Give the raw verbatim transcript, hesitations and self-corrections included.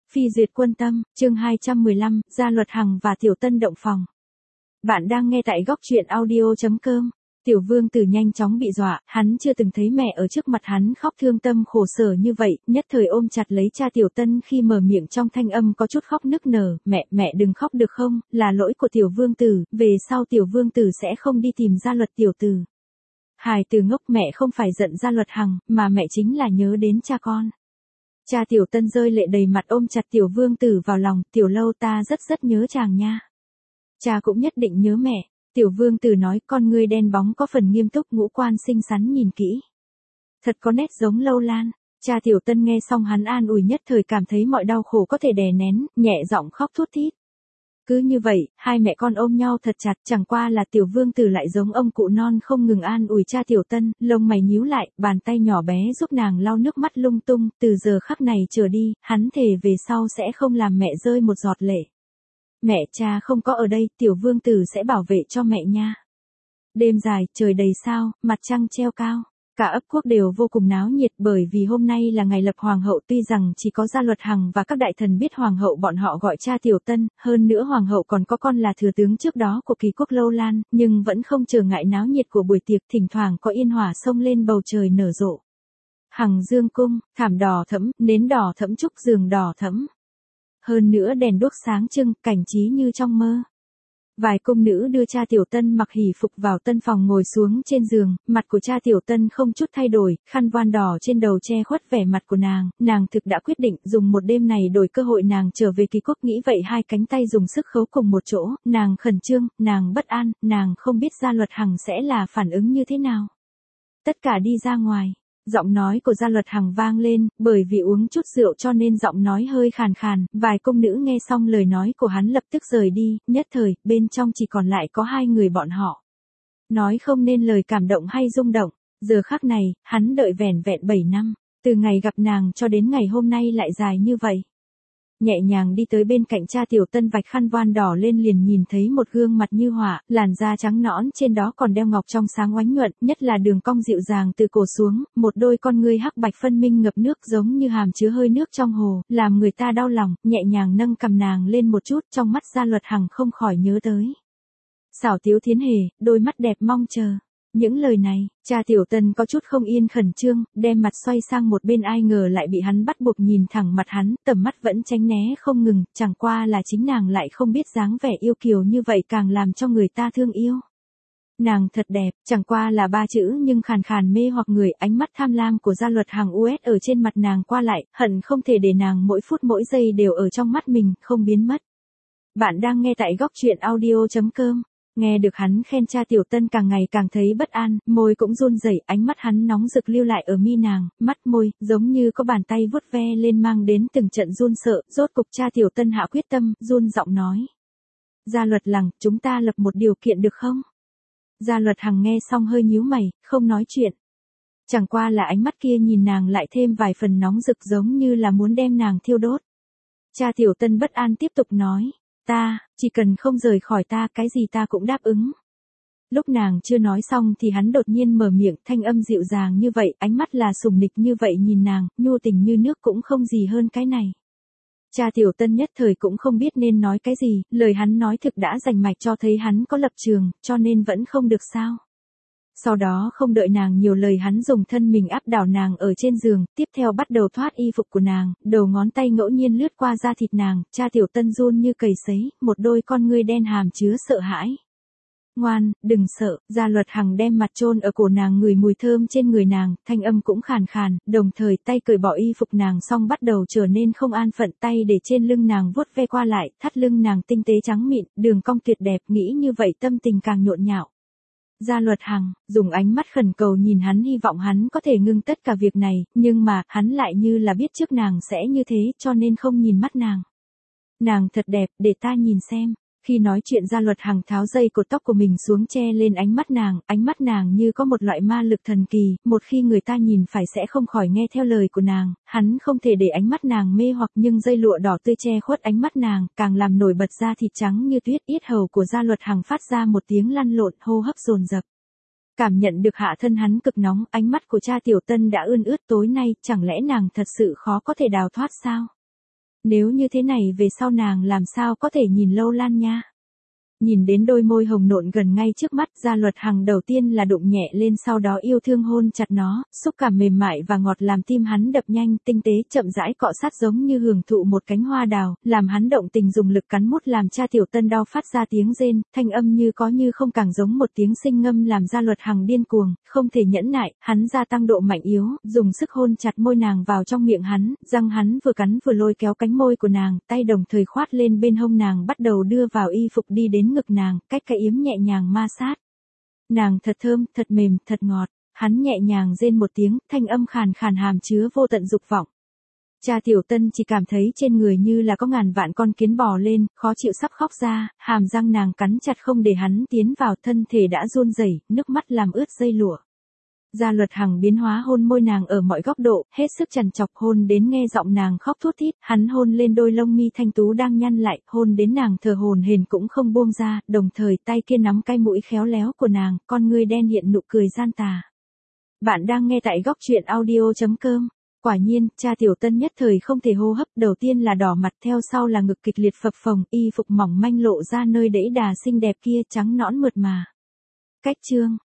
Phi duyệt quân tâm, chương hai trăm mười lăm, Gia Luật Hằng và Tiểu Tân động phòng. Bạn đang nghe tại góc truyện audio chấm com. Tiểu Vương Tử nhanh chóng bị dọa, hắn chưa từng thấy mẹ ở trước mặt hắn khóc thương tâm khổ sở như vậy, nhất thời ôm chặt lấy cha Tiểu Tân khi mở miệng trong thanh âm có chút khóc nức nở, mẹ, mẹ đừng khóc được không, là lỗi của Tiểu Vương Tử, về sau Tiểu Vương Tử sẽ không đi tìm Gia Luật Tiểu Tử. Hài từ ngốc, mẹ không phải giận Gia Luật Hằng, mà mẹ chính là nhớ đến cha con. Cha Tiểu Tân rơi lệ đầy mặt ôm chặt Tiểu Vương Tử vào lòng, Tiểu Lâu ta rất rất nhớ chàng nha. Cha cũng nhất định nhớ mẹ. Tiểu Vương Tử nói, con ngươi đen bóng có phần nghiêm túc, ngũ quan xinh xắn nhìn kỹ. Thật có nét giống Lâu Lan. Cha Tiểu Tân nghe xong hắn an ủi nhất thời cảm thấy mọi đau khổ có thể đè nén, nhẹ giọng khóc thút thít. Cứ như vậy, hai mẹ con ôm nhau thật chặt, chẳng qua là Tiểu Vương Tử lại giống ông cụ non không ngừng an ủi cha Tiểu Tân, lông mày nhíu lại, bàn tay nhỏ bé giúp nàng lau nước mắt lung tung, từ giờ khắc này trở đi, hắn thề về sau sẽ không làm mẹ rơi một giọt lệ. Mẹ, cha không có ở đây, Tiểu Vương Tử sẽ bảo vệ cho mẹ nha. Đêm dài, trời đầy sao, mặt trăng treo cao. Cả ấp quốc đều vô cùng náo nhiệt bởi vì hôm nay là ngày lập hoàng hậu, tuy rằng chỉ có Gia Luật Hằng và các đại thần biết hoàng hậu bọn họ gọi cha Tiểu Tân, hơn nữa hoàng hậu còn có con là thừa tướng trước đó của kỳ quốc Lâu Lan, nhưng vẫn không trở ngại náo nhiệt của buổi tiệc, thỉnh thoảng có yên hỏa xông lên bầu trời nở rộ. Hằng Dương cung, thảm đỏ thẫm, nến đỏ thẫm, trúc giường đỏ thẫm. Hơn nữa đèn đuốc sáng trưng, cảnh trí như trong mơ. Vài cung nữ đưa cha Tiểu Tân mặc hỷ phục vào tân phòng ngồi xuống trên giường, mặt của cha Tiểu Tân không chút thay đổi, khăn voan đỏ trên đầu che khuất vẻ mặt của nàng, nàng thực đã quyết định dùng một đêm này đổi cơ hội nàng trở về kỳ quốc, nghĩ vậy hai cánh tay dùng sức khấu cùng một chỗ, nàng khẩn trương, nàng bất an, nàng không biết Gia Luật Hằng sẽ là phản ứng như thế nào. Tất cả đi ra ngoài. Giọng nói của Gia Luật Hằng vang lên, bởi vì uống chút rượu cho nên giọng nói hơi khàn khàn, vài công nữ nghe xong lời nói của hắn lập tức rời đi, nhất thời, bên trong chỉ còn lại có hai người bọn họ. Nói không nên lời cảm động hay rung động, giờ khắc này, hắn đợi vẻn vẹn bảy năm, từ ngày gặp nàng cho đến ngày hôm nay lại dài như vậy. Nhẹ nhàng đi tới bên cạnh cha Tiểu Tân vạch khăn voan đỏ lên liền nhìn thấy một gương mặt như họa, làn da trắng nõn trên đó còn đeo ngọc trong sáng oánh nhuận, nhất là đường cong dịu dàng từ cổ xuống, một đôi con ngươi hắc bạch phân minh ngập nước giống như hàm chứa hơi nước trong hồ, làm người ta đau lòng, nhẹ nhàng nâng cầm nàng lên một chút, trong mắt Gia Luật Hằng không khỏi nhớ tới. Xảo tiếu thiến hề, đôi mắt đẹp mong chờ. Những lời này, cha Tiểu Tân có chút không yên khẩn trương, đem mặt xoay sang một bên ai ngờ lại bị hắn bắt buộc nhìn thẳng mặt hắn, tầm mắt vẫn tránh né không ngừng, chẳng qua là chính nàng lại không biết dáng vẻ yêu kiều như vậy càng làm cho người ta thương yêu. Nàng thật đẹp, chẳng qua là ba chữ nhưng khàn khàn mê hoặc người, ánh mắt tham lam của Gia Luật Hằng uét ở trên mặt nàng qua lại, hận không thể để nàng mỗi phút mỗi giây đều ở trong mắt mình, không biến mất. Bạn đang nghe tại góc truyện audio chấm com. Nghe được hắn khen cha Tiểu Tân càng ngày càng thấy bất an, môi cũng run rẩy, ánh mắt hắn nóng rực lưu lại ở mi nàng, mắt môi, giống như có bàn tay vuốt ve lên mang đến từng trận run sợ, rốt cục cha Tiểu Tân hạ quyết tâm, run giọng nói. Gia Luật Hằng, chúng ta lập một điều kiện được không? Gia Luật Hằng nghe xong hơi nhíu mày, không nói chuyện. Chẳng qua là ánh mắt kia nhìn nàng lại thêm vài phần nóng rực giống như là muốn đem nàng thiêu đốt. Cha Tiểu Tân bất an tiếp tục nói. Ta, chỉ cần không rời khỏi ta, cái gì ta cũng đáp ứng. Lúc nàng chưa nói xong thì hắn đột nhiên mở miệng, thanh âm dịu dàng như vậy, ánh mắt là sủng nịch như vậy nhìn nàng, nhu tình như nước cũng không gì hơn cái này. Cha Tiểu Tân nhất thời cũng không biết nên nói cái gì, lời hắn nói thực đã rành mạch cho thấy hắn có lập trường, cho nên vẫn không được sao. Sau đó không đợi nàng nhiều lời hắn dùng thân mình áp đảo nàng ở trên giường, tiếp theo bắt đầu thoát y phục của nàng, đầu ngón tay ngẫu nhiên lướt qua da thịt nàng, cha Tiểu Tân run như cầy sấy, một đôi con ngươi đen hàm chứa sợ hãi. Ngoan, đừng sợ, Gia Luật Hằng đem mặt chôn ở cổ nàng ngửi mùi thơm trên người nàng, thanh âm cũng khàn khàn, đồng thời tay cởi bỏ y phục nàng xong bắt đầu trở nên không an phận, tay để trên lưng nàng vuốt ve qua lại, thắt lưng nàng tinh tế trắng mịn, đường cong tuyệt đẹp, nghĩ như vậy tâm tình càng nhộn nhạo. Gia Luật Hằng, dùng ánh mắt khẩn cầu nhìn hắn hy vọng hắn có thể ngưng tất cả việc này, nhưng mà, hắn lại như là biết trước nàng sẽ như thế cho nên không nhìn mắt nàng. Nàng thật đẹp, để ta nhìn xem. Khi nói chuyện Gia Luật Hằng tháo dây cột tóc của mình xuống che lên ánh mắt nàng, ánh mắt nàng như có một loại ma lực thần kỳ, một khi người ta nhìn phải sẽ không khỏi nghe theo lời của nàng, hắn không thể để ánh mắt nàng mê hoặc nhưng dây lụa đỏ tươi che khuất ánh mắt nàng, càng làm nổi bật da thịt trắng như tuyết, yết hầu của Gia Luật Hằng phát ra một tiếng lăn lộn, hô hấp dồn dập. Cảm nhận được hạ thân hắn cực nóng, ánh mắt của cha Tiểu Tân đã ươn ướt tối nay, chẳng lẽ nàng thật sự khó có thể đào thoát sao? Nếu như thế này về sau nàng làm sao có thể nhìn Lâu Lan nha. Nhìn đến đôi môi hồng nộn gần ngay trước mắt, Gia Luật Hằng đầu tiên là đụng nhẹ lên, sau đó yêu thương hôn chặt nó, xúc cảm mềm mại và ngọt làm tim hắn đập nhanh, tinh tế chậm rãi cọ sát giống như hưởng thụ một cánh hoa đào, làm hắn động tình dùng lực cắn mút làm cha Tiểu Tân đau phát ra tiếng rên, thanh âm như có như không càng giống một tiếng sinh ngâm làm Gia Luật Hằng điên cuồng, không thể nhẫn nại, hắn gia tăng độ mạnh yếu, dùng sức hôn chặt môi nàng vào trong miệng hắn, răng hắn vừa cắn vừa lôi kéo cánh môi của nàng, tay đồng thời khoát lên bên hông nàng bắt đầu đưa vào y phục đi đến ngực nàng, cách cái yếm nhẹ nhàng ma sát. Nàng thật thơm, thật mềm, thật ngọt, hắn nhẹ nhàng rên một tiếng, thanh âm khàn khàn hàm chứa vô tận dục vọng. Cha Tiểu Tân chỉ cảm thấy trên người như là có ngàn vạn con kiến bò lên, khó chịu sắp khóc ra, hàm răng nàng cắn chặt không để hắn tiến vào, thân thể đã run rẩy, nước mắt làm ướt dây lụa. Gia Luật Hằng biến hóa hôn môi nàng ở mọi góc độ, hết sức trằn trọc, hôn đến nghe giọng nàng khóc thút thít, hắn hôn lên đôi lông mi thanh tú đang nhăn lại, hôn đến nàng thở hổn hển cũng không buông ra, đồng thời tay kia nắm cái mũi khéo léo của nàng, con ngươi đen hiện nụ cười gian tà. Bạn đang nghe tại góc truyện audio chấm com. Quả nhiên, cha Tiểu Tân nhất thời không thể hô hấp, đầu tiên là đỏ mặt, theo sau là ngực kịch liệt phập phồng, y phục mỏng manh lộ ra nơi đẫy đà xinh đẹp kia, trắng nõn mượt mà. Cách chương